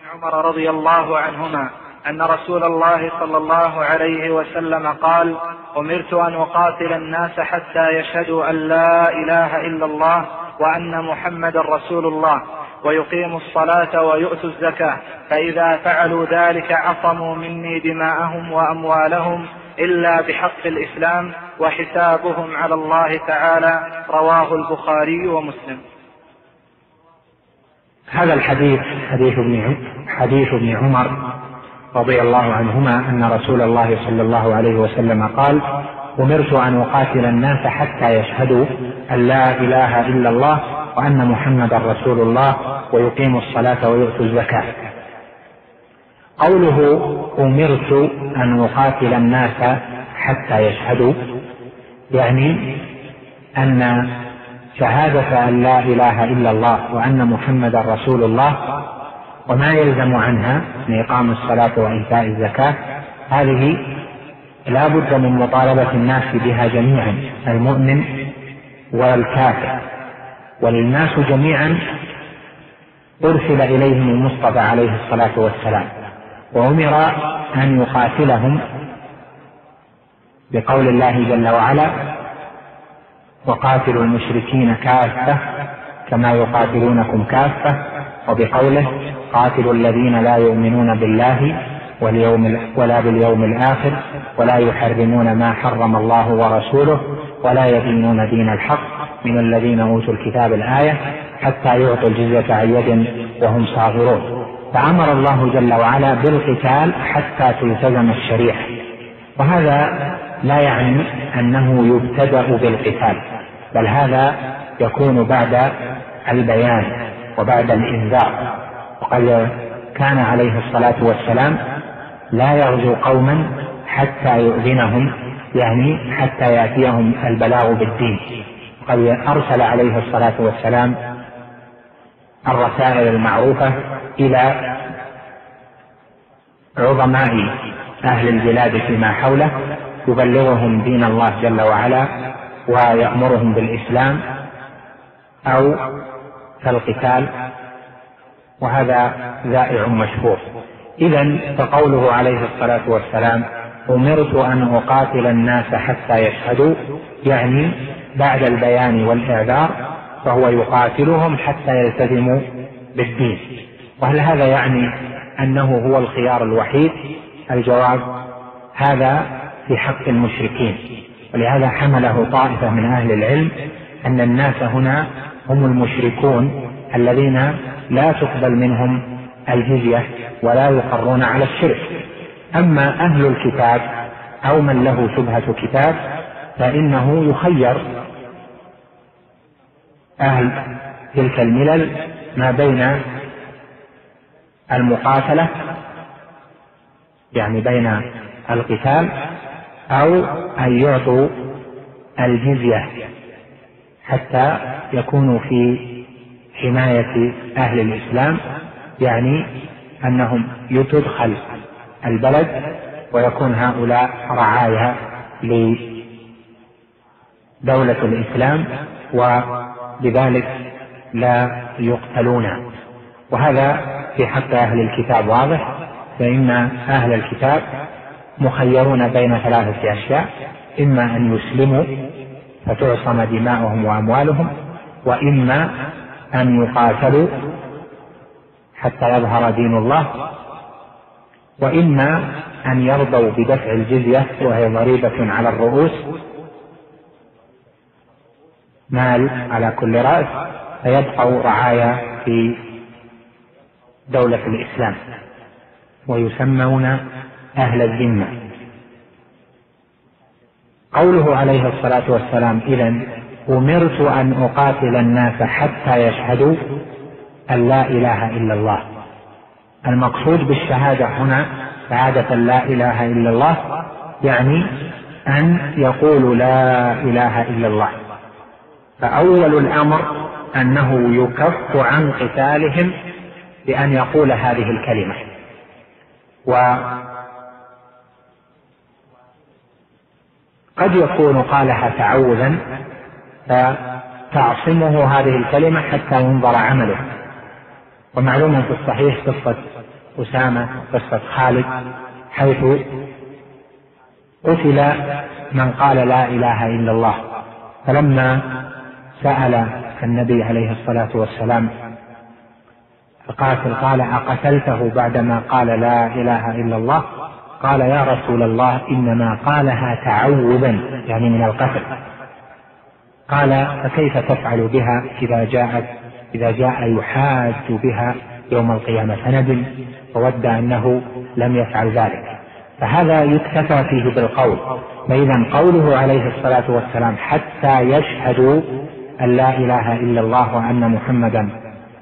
عمر رضي الله عنهما أن رسول الله صلى الله عليه وسلم قال: أمرت أن أقاتل الناس حتى يشهدوا أن لا إله إلا الله وأن محمد رسول الله ويقيموا الصلاة ويؤتوا الزكاة، فإذا فعلوا ذلك عصموا مني دماءهم وأموالهم إلا بحق الإسلام وحسابهم على الله تعالى. رواه البخاري ومسلم. هذا الحديث حديث ابن عمر رضي الله عنهما أن رسول الله صلى الله عليه وسلم قال: أمرت أن أقاتل الناس حتى يشهدوا أن لا إله إلا الله وأن محمد رسول الله ويقيموا الصلاة ويؤتوا الزكاة. قوله أمرت أن أقاتل الناس حتى يشهدوا يعني أن شهادة أن لا إله إلا الله وأن محمد رسول الله وما يلزم عنها من إقام الصلاة وإيتاء الزكاة هذه لا بد من مطالبة الناس بها جميعا، المؤمن والكافر، وللناس جميعا أرسل إليهم المصطفى عليه الصلاة والسلام، وأمر أن يقاتلهم بقول الله جل وعلا: وقاتلوا المشركين كافة كما يقاتلونكم كافة، وبقوله: قاتلوا الذين لا يؤمنون بالله ولا باليوم الآخر ولا يحرمون ما حرم الله ورسوله ولا يدينون دين الحق من الذين أوتوا الكتاب الآية حتى يعطوا الجزية عن يد وهم صاغرون. فأمر الله جل وعلا بالقتال حتى تلتزم الشريعة، وهذا لا يعني أنه يبتدأ بالقتال، بل هذا يكون بعد البيان وبعد الإنذار. وقد كان عليه الصلاة والسلام لا يغزو قوما حتى يؤذنهم، يعني حتى يأتيهم البلاغ بالدين. قد أرسل عليه الصلاة والسلام الرسائل المعروفة إلى عظماء أهل البلاد فيما حوله يبلغهم دين الله جل وعلا ويأمرهم بالإسلام أو كالقتال، وهذا ذائع مشهور. إذن فقوله عليه الصلاة والسلام: أمرت أن أقاتل الناس حتى يشهدوا يعني بعد البيان والإعذار فهو يقاتلهم حتى يلتزموا بالدين. وهل هذا يعني أنه هو الخيار الوحيد؟ الجواب: هذا في حق المشركين، ولهذا حمله طائفة من أهل العلم أن الناس هنا هم المشركون الذين لا تقبل منهم الجزية ولا يقرون على الشرك. أما أهل الكتاب أو من له شبهة كتاب فإنه يخير أهل تلك الملل ما بين المقاتلة يعني بين القتال أو أن يعطوا الجزية حتى يكونوا في حماية أهل الإسلام، يعني أنهم تدخل البلد ويكون هؤلاء رعايا لدولة الإسلام وبذلك لا يقتلون. وهذا في حق أهل الكتاب واضح، فإن أهل الكتاب مخيرون بين ثلاثة أشياء: إما أن يسلموا فتعصم دماؤهم وأموالهم، وإما أن يقاتلوا حتى يظهر دين الله، وإما أن يرضوا بدفع الجزية وهي ضريبة على الرؤوس، مال على كل رأس، فيبقوا رعايا في دولة الإسلام ويسمون أهل الذمة. قوله عليه الصلاة والسلام: إذن أمرت أن أقاتل الناس حتى يشهدوا أن لا إله إلا الله. المقصود بالشهادة هنا شهادة لا إله إلا الله يعني أن يقولوا لا إله إلا الله. فأول الأمر أنه يكف عن قتالهم بأن يقول هذه الكلمة، وقد يكون قالها تعوذا فتعصمه هذه الكلمة حتى ينظر عمله. ومعلوم في الصحيح قصة أسامة، قصة خالد، حيث قتل من قال لا إله إلا الله. فلما سأل النبي عليه الصلاة والسلام القاتل قال: أقتلته بعدما قال لا إله إلا الله؟ قال: يا رسول الله إنما قالها تعوذا، يعني من القتل. قال: فكيف تفعل بها إذا جاء يحاج بها يوم القيامة؟ فندم وود أنه لم يفعل ذلك. فهذا يكتفى فيه بالقول. فإذا قوله عليه الصلاة والسلام حتى يشهدوا أن لا إله إلا الله وأن محمدا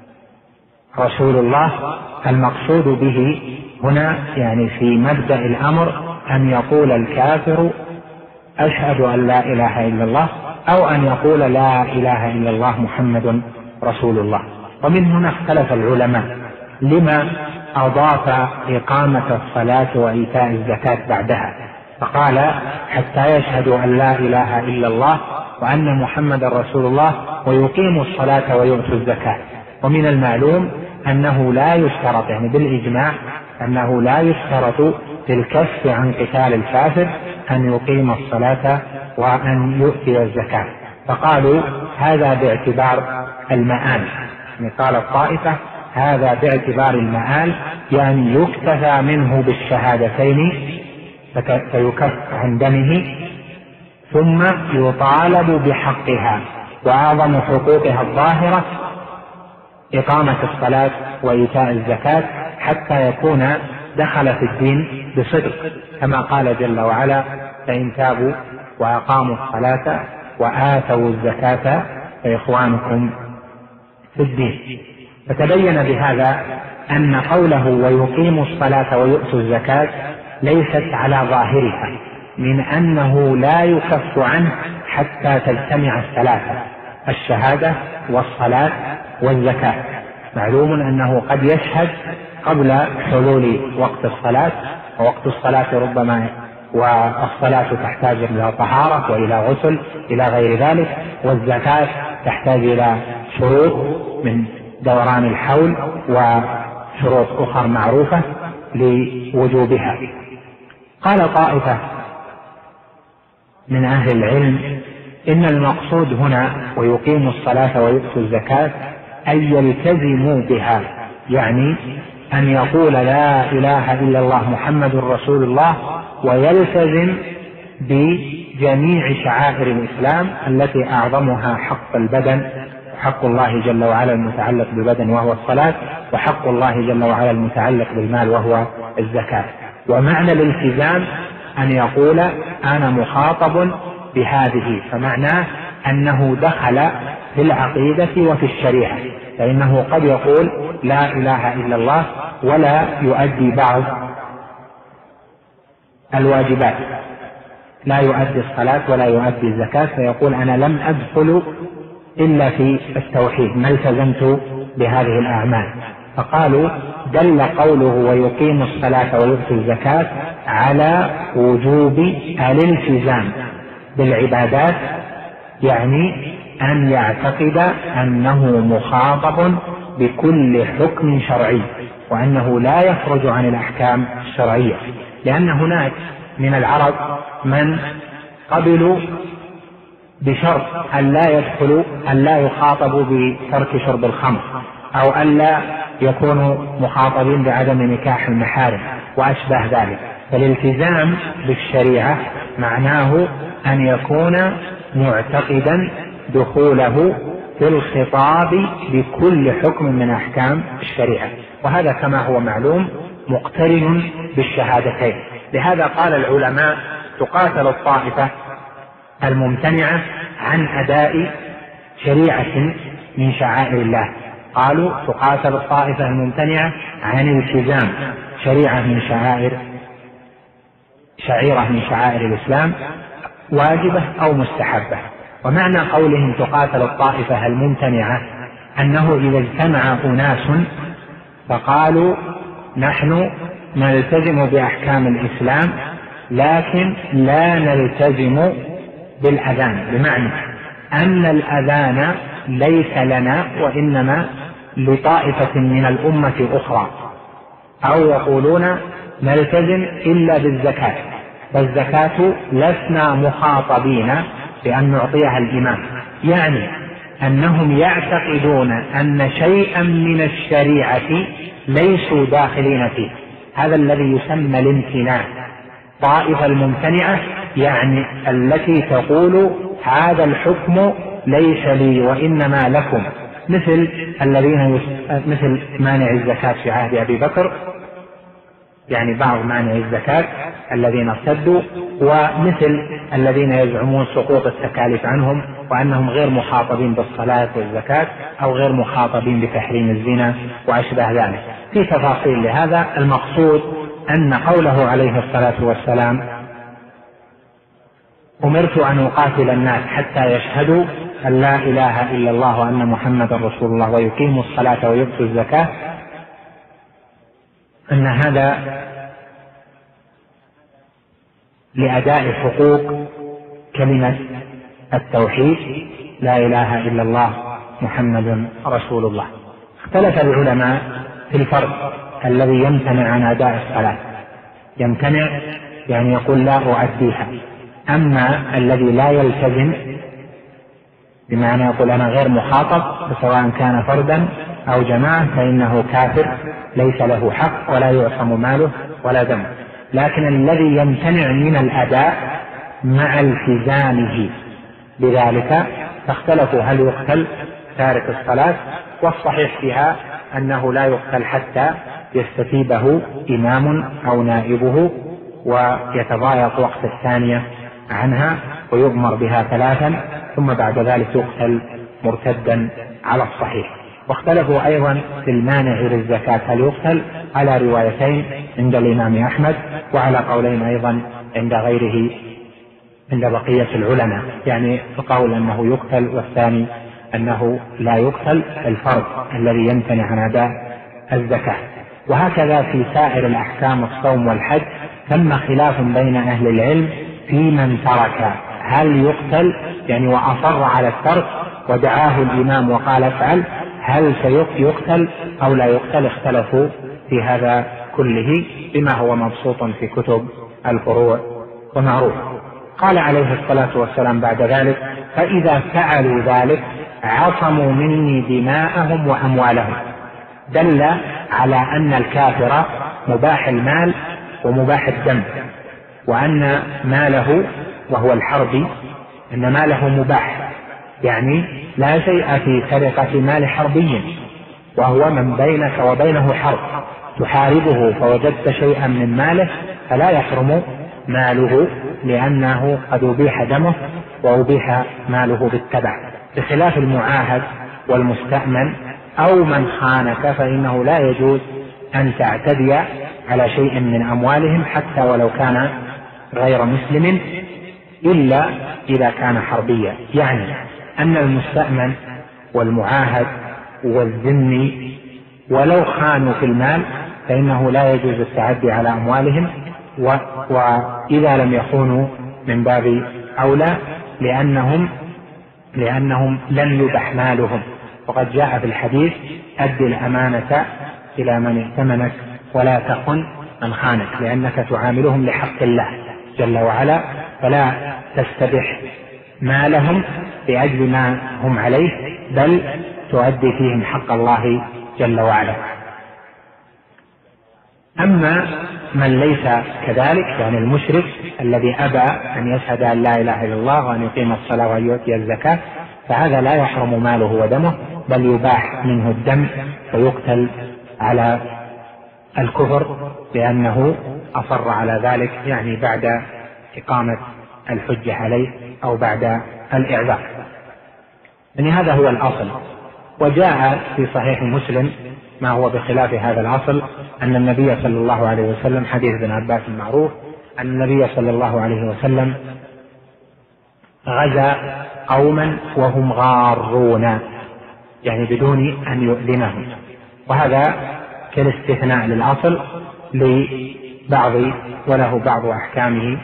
رسول الله، المقصود به هنا يعني في مبدأ الأمر أن يقول الكافر أشهد أن لا إله إلا الله، أو أن يقول لا إله إلا الله محمد رسول الله. ومن هنا اختلف العلماء لما أضاف إقامة الصلاة وإيتاء الزكاة بعدها، فقال حتى يشهدوا أن لا إله إلا الله وأن محمد رسول الله ويقيموا الصلاة ويؤتوا الزكاة. ومن المعلوم أنه لا يشترط، يعني بالإجماع أنه لا يشترط في الكف عن قتال الكافر أن يقيم الصلاة وأن يؤتي الزكاة. فقالوا هذا باعتبار المآل، يعني قال الطائفة هذا باعتبار المآل، يعني يكتفى منه بالشهادتين فيكف عن دمه، ثم يطالب بحقها، وأعظم حقوقها الظاهرة إقامة الصلاة وإيتاء الزكاة، حتى يكون دخل في الدين بصدق، كما قال جل وعلا: فإن تابوا وأقاموا الصلاة وآتوا الزكاة فإخوانكم في الدين. فتبين بهذا أن قوله ويقيموا الصلاة ويؤتوا الزكاة ليست على ظاهرها، من أنه لا يكف عنه حتى تجتمع الثلاثة: الشهادة والصلاة والزكاة. معلوم أنه قد يشهد قبل حلول وقت الصلاة، ووقت الصلاة ربما والصلاة تحتاج إلى طهارة وإلى غسل إلى غير ذلك، والزكاة تحتاج إلى شروط من دوران الحول وشروط أخرى معروفة لوجوبها. قال طائفة من أهل العلم إن المقصود هنا ويقيموا الصلاة ويؤتوا الزكاة أن يلتزموا بها، يعني أن يقول لا إله إلا الله محمد رسول الله، ويلتزم بجميع شعائر الإسلام التي أعظمها حق البدن، حق الله جل وعلا المتعلق بالبدن وهو الصلاة، وحق الله جل وعلا المتعلق بالمال وهو الزكاة. ومعنى الالتزام أن يقول أنا مخاطب بهذه، فمعناه أنه دخل في العقيدة وفي الشريعة، فإنه قد يقول لا إله إلا الله ولا يؤدي بعض الواجبات، لا يؤدي الصلاة ولا يؤدي الزكاة، فيقول أنا لم أدخل إلا في التوحيد، ما التزمت بهذه الأعمال. فقالوا دل قوله ويقيم الصلاة ويؤتي الزكاة على وجوب الالتزام بالعبادات، يعني أن يعتقد أنه مخاطب بكل حكم شرعي، وأنه لا يخرج عن الأحكام الشرعية، لأن هناك من العرب من قبلوا بشرط أن لا يدخلوا، أن لا يخاطبوا بترك شرب الخمر، أو أن لا يكونوا مخاطبين بعدم نكاح المحارم وأشبه ذلك. فالالتزام بالشريعة معناه أن يكون معتقدا دخوله في الخطاب بكل حكم من أحكام الشريعة، وهذا كما هو معلوم مقترن بالشهادتين. لهذا قال العلماء تقاتل الطائفة الممتنعة عن أداء شريعة من شعائر الله. قالوا تقاتل الطائفة الممتنعة عن التزام شريعة من شعيرة من شعائر الإسلام، واجبة أو مستحبة. ومعنى قولهم تقاتل الطائفة الممتنعة أنه إذا اجتمع أناس فقالوا نحن نلتزم بأحكام الإسلام لكن لا نلتزم بالأذان، بمعنى أن الأذان ليس لنا وإنما لطائفة من الأمة أخرى، أو يقولون نلتزم إلا بالزكاة، فالزكاة لسنا مخاطبين بأن نعطيها الإمام، يعني أنهم يعتقدون أن شيئا من الشريعة ليسوا داخلين فيه. هذا الذي يسمى الامتناع. طائفة الممتنعة يعني التي تقول هذا الحكم ليس لي وإنما لكم، مثل مثل مانع الزكاة في عهد أبي بكر، يعني بعض مانع الزكاة الذين ارتدوا، ومثل الذين يزعمون سقوط التكاليف عنهم وأنهم غير مخاطبين بالصلاة والزكاة أو غير مخاطبين بتحريم الزنا وأشبه ذلك. في تفاصيل لهذا. المقصود أن قوله عليه الصلاة والسلام أمرت أن أقاتل الناس حتى يشهدوا أن لا إله إلا الله وأن محمد رسول الله ويقيموا الصلاة ويؤتوا الزكاة، أن هذا لأداء حقوق كلمة التوحيد لا إله إلا الله محمد رسول الله. اختلف العلماء في الفرد الذي يمتنع عن أداء الصلاة، يمتنع يعني يقول لا أؤديها. أما الذي لا يلتزم بمعنى يقول أنا غير مخاطب سواء كان فردا أو جماعة فإنه كافر ليس له حق ولا يعصم ماله ولا دمه. لكن الذي يمتنع من الأداء مع التزامه بذلك فاختلفوا هل يقتل تارك الصلاة، والصحيح فيها أنه لا يقتل حتى يستتيبه إمام أو نائبه ويتضايق وقت الثانية عنها ويؤمر بها 3 ثم بعد ذلك يقتل مرتدا على الصحيح. واختلفوا أيضا في المانع للزكاة هل يقتل، على روايتين عند الإمام أحمد وعلى قولين أيضا عند غيره عند بقية العلماء، يعني القول أنه يقتل والثاني أنه لا يقتل الفرد الذي يمتنع عن أداء الزكاة. وهكذا في سائر الأحكام الصوم والحج ثم خلاف بين أهل العلم في من ترك هل يقتل يعني وأصر على الترك ودعاه الإمام وقال افعل هل سيقتل أو لا يقتل. اختلفوا في هذا كله بما هو مبسوط في كتب الفروع ومعروف. قال عليه الصلاة والسلام بعد ذلك فإذا فعلوا ذلك عصموا مني دماءهم وأموالهم، دل على أن الكافر مباح المال ومباح الدم، وأن ماله وهو الحربي أن ماله مباح، يعني لا شيء في سرقة مال حربي وهو من بينك وبينه حرب تحاربه فوجدت شيئا من ماله فلا يحرم ماله لأنه قد أبيح دمه وأبيح ماله بالتبع، بخلاف المعاهد والمستأمن أو من خانك فإنه لا يجوز أن تعتدي على شيء من أموالهم حتى ولو كان غير مسلم إلا إذا كان حربيا. يعني أن المستأمن والمعاهد والذمي ولو خانوا في المال فإنه لا يجوز التعدي على أموالهم، وإذا لم يخونوا من باب أولى لأنهم لن يبح مالهم. وقد جاء في الحديث أدي الأمانة إلى من ائتمنك ولا تخن من خانك، لأنك تعاملهم لحق الله جل وعلا فلا تستبح مالهم لأجل ما هم عليه بل تؤدي فيهم حق الله جل وعلا. أما من ليس كذلك يعني المشرك الذي أبى أن يشهد أن لا إله إلا الله وأن يقيم الصلاة وأن يؤتي الزكاة فهذا لا يحرم ماله ودمه بل يباح منه الدم ويقتل على الكفر لأنه أصر على ذلك، يعني بعد إقامة الحجة عليه أو بعد الإعذار. يعني هذا هو الأصل. وجاء في صحيح مسلم ما هو بخلاف هذا الأصل أن النبي صلى الله عليه وسلم حديث ابن عباس المعروف أن النبي صلى الله عليه وسلم غزا قوما وهم غارون يعني بدون أن يؤذنهم، وهذا كالاستثناء للأصل لبعض وله بعض أحكامه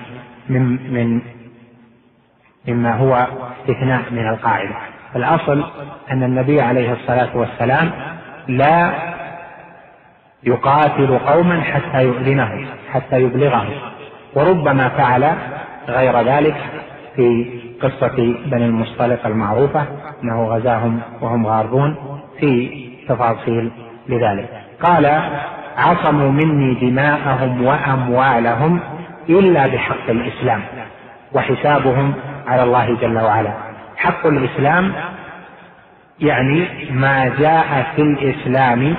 مما هو استثناء من القاعدة. الأصل أن النبي عليه الصلاة والسلام لا يقاتل قوما حتى يؤذنهم حتى يبلغهم، وربما فعل غير ذلك في قصة بني المصطلق المعروفة أنه غزاهم وهم غارون في تفاصيل لذلك. قال عصموا مني دماءهم وأموالهم إلا بحق الإسلام وحسابهم على الله جل وعلا. حق الإسلام يعني ما جاء في الإسلام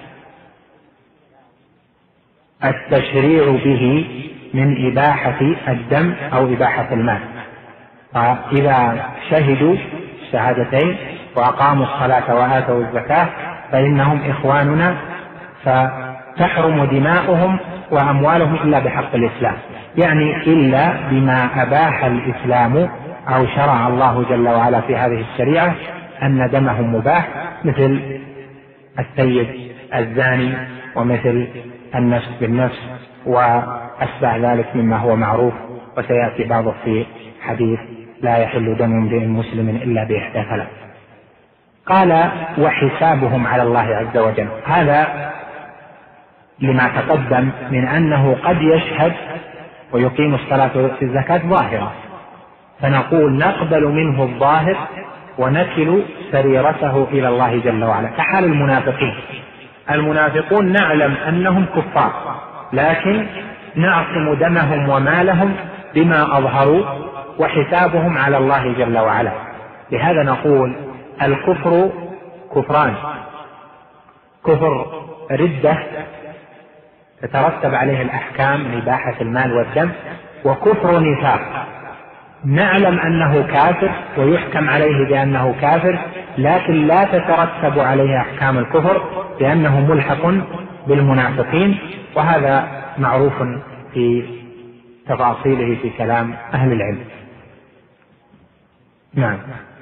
التشريع به من إباحة الدم أو إباحة المال. فإذا شهدوا الشهادتين وأقاموا الصلاة وآتوا الزكاة فإنهم إخواننا، فتحرم دماؤهم وأموالهم إلا بحق الإسلام، يعني إلا بما أباح الإسلام أو شرع الله جل وعلا في هذه الشريعة أن دمهم مباح، مثل السيد الزاني ومثل النفس بالنفس وأشبه ذلك مما هو معروف، وسيأتي بعضه في حديث لا يحل دم امرئ مسلم إلا بإحدى ثلاث. قال وحسابهم على الله عز وجل، هذا لما تقدم من أنه قد يشهد ويقيم الصلاة في الزكاة ظاهرة، فنقول نقبل منه الظاهر ونكل سريرته إلى الله جل وعلا، كحال المنافقين. المنافقون نعلم أنهم كفار، لكن نعصم دمهم ومالهم بما أظهروا، وحسابهم على الله جل وعلا. لهذا نقول الكفر كفران: كفر ردة تترتب عليه الأحكام من إباحة المال والدم، وكفر نفاق نعلم أنه كافر ويحكم عليه بأنه كافر، لكن لا تترتب عليه أحكام الكفر لأنه ملحق بالمنافقين، وهذا معروف في تفاصيله في كلام أهل العلم. نعم.